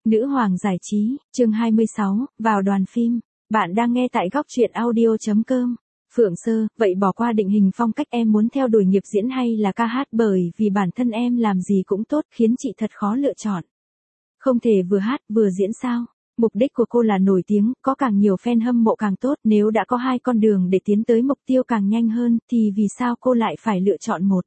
Nữ hoàng giải trí, chương 26, vào đoàn phim. Bạn đang nghe tại góc truyện audio.com. Phượng Sơ, vậy bỏ qua định hình phong cách em muốn theo đuổi nghiệp diễn hay là ca hát, bởi vì bản thân em làm gì cũng tốt khiến chị thật khó lựa chọn. Không thể vừa hát vừa diễn sao? Mục đích của cô là nổi tiếng, có càng nhiều fan hâm mộ càng tốt, nếu đã có hai con đường để tiến tới mục tiêu càng nhanh hơn thì vì sao cô lại phải lựa chọn một?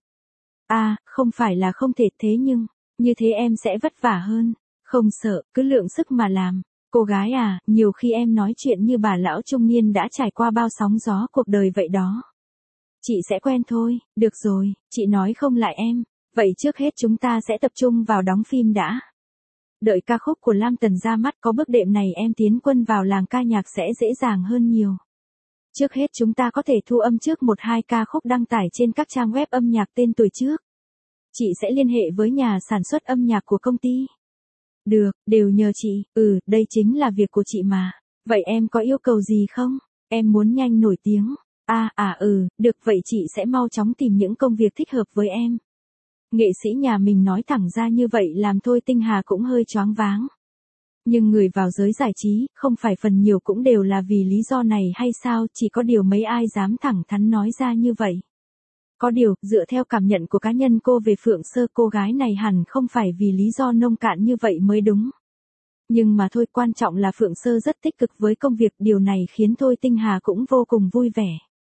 À, không phải là không thể, thế nhưng, như thế em sẽ vất vả hơn. Không sợ, cứ lượng sức mà làm. Cô gái à, nhiều khi em nói chuyện như bà lão trung niên đã trải qua bao sóng gió cuộc đời vậy đó. Chị sẽ quen thôi, được rồi, chị nói không lại em. Vậy trước hết chúng ta sẽ tập trung vào đóng phim đã. Đợi ca khúc của Lam Tần ra mắt có bước đệm này em tiến quân vào làng ca nhạc sẽ dễ dàng hơn nhiều. Trước hết chúng ta có thể thu âm trước 1-2 ca khúc đăng tải trên các trang web âm nhạc tên tuổi trước. Chị sẽ liên hệ với nhà sản xuất âm nhạc của công ty. Được, đều nhờ chị, đây chính là việc của chị mà. Vậy em có yêu cầu gì không? Em muốn nhanh nổi tiếng. Được, vậy chị sẽ mau chóng tìm những công việc thích hợp với em. Nghệ sĩ nhà mình nói thẳng ra như vậy làm Thôi Tinh Hà cũng hơi choáng váng. Nhưng người vào giới giải trí, không phải phần nhiều cũng đều là vì lý do này hay sao, chỉ có điều mấy ai dám thẳng thắn nói ra như vậy. Có điều, dựa theo cảm nhận của cá nhân cô về Phượng Sơ, cô gái này hẳn không phải vì lý do nông cạn như vậy mới đúng. Nhưng mà thôi, quan trọng là Phượng Sơ rất tích cực với công việc, điều này khiến Thôi Tinh Hà cũng vô cùng vui vẻ.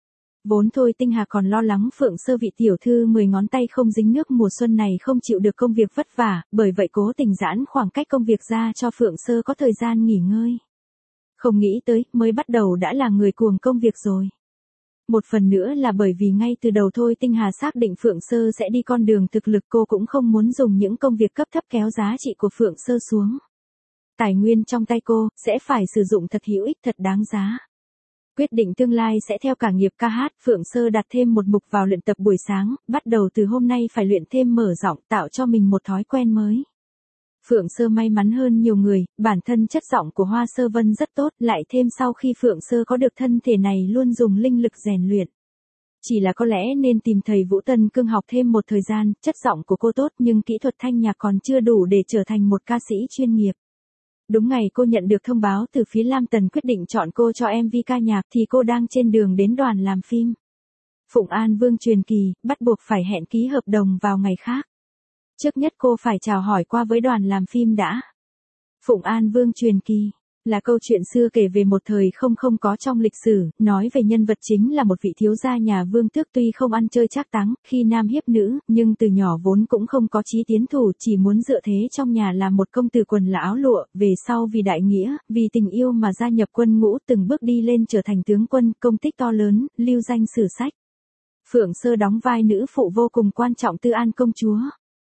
Vốn Thôi Tinh Hà còn lo lắng Phượng Sơ vị tiểu thư 10 ngón tay không dính nước mùa xuân này không chịu được công việc vất vả, bởi vậy cố tình giãn khoảng cách công việc ra cho Phượng Sơ có thời gian nghỉ ngơi. Không nghĩ tới, mới bắt đầu đã là người cuồng công việc rồi. Một phần nữa là bởi vì ngay từ đầu Thôi Tinh Hà xác định Phượng Sơ sẽ đi con đường thực lực, cô cũng không muốn dùng những công việc cấp thấp kéo giá trị của Phượng Sơ xuống. Tài nguyên trong tay cô, sẽ phải sử dụng thật hữu ích, thật đáng giá. Quyết định tương lai sẽ theo cả nghiệp ca hát, Phượng Sơ đặt thêm một mục vào luyện tập buổi sáng, bắt đầu từ hôm nay phải luyện thêm mở giọng, tạo cho mình một thói quen mới. Phượng Sơ may mắn hơn nhiều người, bản thân chất giọng của Hoa Sơ Vân rất tốt, lại thêm sau khi Phượng Sơ có được thân thể này luôn dùng linh lực rèn luyện. Chỉ là có lẽ nên tìm thầy Vũ Tân Cương học thêm một thời gian, chất giọng của cô tốt nhưng kỹ thuật thanh nhạc còn chưa đủ để trở thành một ca sĩ chuyên nghiệp. Đúng ngày cô nhận được thông báo từ phía Lam Tần quyết định chọn cô cho MV ca nhạc thì cô đang trên đường đến đoàn làm phim. Phụng An Vương truyền kỳ, bắt buộc phải hẹn ký hợp đồng vào ngày khác. Trước nhất cô phải chào hỏi qua với đoàn làm phim đã. Phụng An Vương truyền kỳ là câu chuyện xưa kể về một thời không có trong lịch sử, nói về nhân vật chính là một vị thiếu gia nhà Vương Tước tuy không ăn chơi trác táng, khi nam hiếp nữ, nhưng từ nhỏ vốn cũng không có chí tiến thủ, chỉ muốn dựa thế trong nhà làm một công tử quần là áo lụa, về sau vì đại nghĩa, vì tình yêu mà gia nhập quân ngũ, từng bước đi lên trở thành tướng quân, công tích to lớn, lưu danh sử sách. Phượng Sơ đóng vai nữ phụ vô cùng quan trọng Tư An công chúa.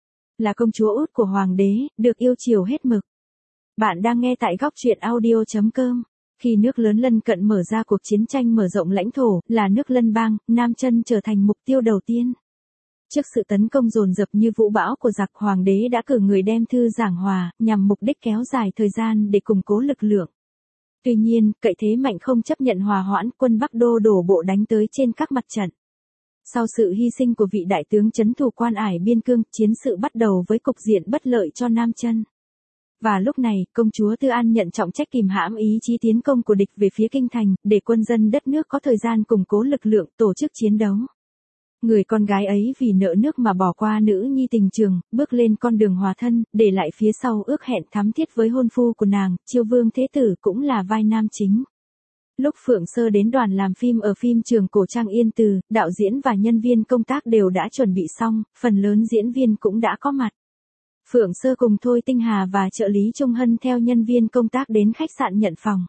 Là công chúa út của hoàng đế, được yêu chiều hết mực. Bạn đang nghe tại góc truyện audio.com. Khi nước lớn lân cận mở ra cuộc chiến tranh mở rộng lãnh thổ, là nước Lân Bang, Nam Chân trở thành mục tiêu đầu tiên. Trước sự tấn công dồn dập như vũ bão của giặc, hoàng đế đã cử người đem thư giảng hòa, nhằm mục đích kéo dài thời gian để củng cố lực lượng. Tuy nhiên, cậy thế mạnh không chấp nhận hòa hoãn, quân Bắc Đô đổ bộ đánh tới trên các mặt trận. Sau sự hy sinh của vị đại tướng trấn thủ Quan Ải biên cương, chiến sự bắt đầu với cục diện bất lợi cho Nam Chân. Và lúc này, công chúa Tư An nhận trọng trách kìm hãm ý chí tiến công của địch về phía kinh thành, để quân dân đất nước có thời gian củng cố lực lượng, tổ chức chiến đấu. Người con gái ấy vì nợ nước mà bỏ qua nữ nhi tình trường, bước lên con đường hòa thân, để lại phía sau ước hẹn thắm thiết với hôn phu của nàng, Chiêu Vương Thế Tử cũng là vai nam chính. Lúc Phượng Sơ đến đoàn làm phim ở phim trường cổ trang Yên Từ, đạo diễn và nhân viên công tác đều đã chuẩn bị xong, phần lớn diễn viên cũng đã có mặt. Phượng Sơ cùng Thôi Tinh Hà và trợ lý Trung Hân theo nhân viên công tác đến khách sạn nhận phòng.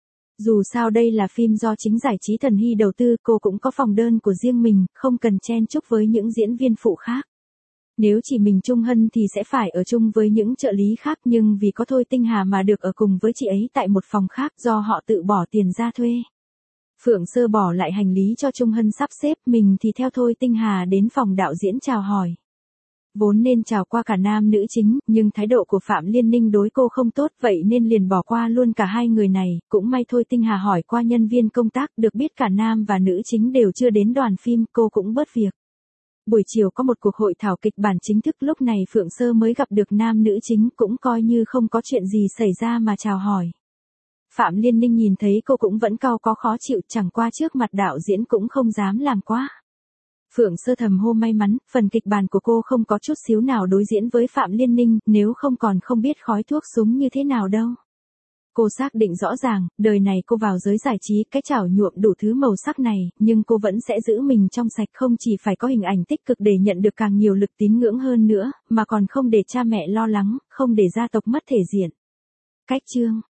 Dù sao đây là phim do chính giải trí Thần Hy đầu tư, cô cũng có phòng đơn của riêng mình, không cần chen chúc với những diễn viên phụ khác. Nếu chỉ mình Trung Hân thì sẽ phải ở chung với những trợ lý khác, nhưng vì có Thôi Tinh Hà mà được ở cùng với chị ấy tại một phòng khác do họ tự bỏ tiền ra thuê. Phượng Sơ bỏ lại hành lý cho Trung Hân sắp xếp, mình thì theo Thôi Tinh Hà đến phòng đạo diễn chào hỏi. Vốn nên chào qua cả nam nữ chính, nhưng thái độ của Phạm Liên Ninh đối cô không tốt, vậy nên liền bỏ qua luôn cả hai người này, cũng may Thôi Tinh Hà hỏi qua nhân viên công tác, được biết cả nam và nữ chính đều chưa đến đoàn phim, cô cũng bớt việc. Buổi chiều có một cuộc hội thảo kịch bản chính thức, lúc này Phượng Sơ mới gặp được nam nữ chính, cũng coi như không có chuyện gì xảy ra mà chào hỏi. Phạm Liên Ninh nhìn thấy cô cũng vẫn cau có khó chịu, chẳng qua trước mặt đạo diễn cũng không dám làm quá. Phượng Sơ thầm hô may mắn, phần kịch bản của cô không có chút xíu nào đối diễn với Phạm Liên Ninh, nếu không còn không biết khói thuốc súng như thế nào đâu. Cô xác định rõ ràng, đời này cô vào giới giải trí, cái chảo nhuộm đủ thứ màu sắc này, nhưng cô vẫn sẽ giữ mình trong sạch, không chỉ phải có hình ảnh tích cực để nhận được càng nhiều lực tín ngưỡng hơn nữa, mà còn không để cha mẹ lo lắng, không để gia tộc mất thể diện. Cách chương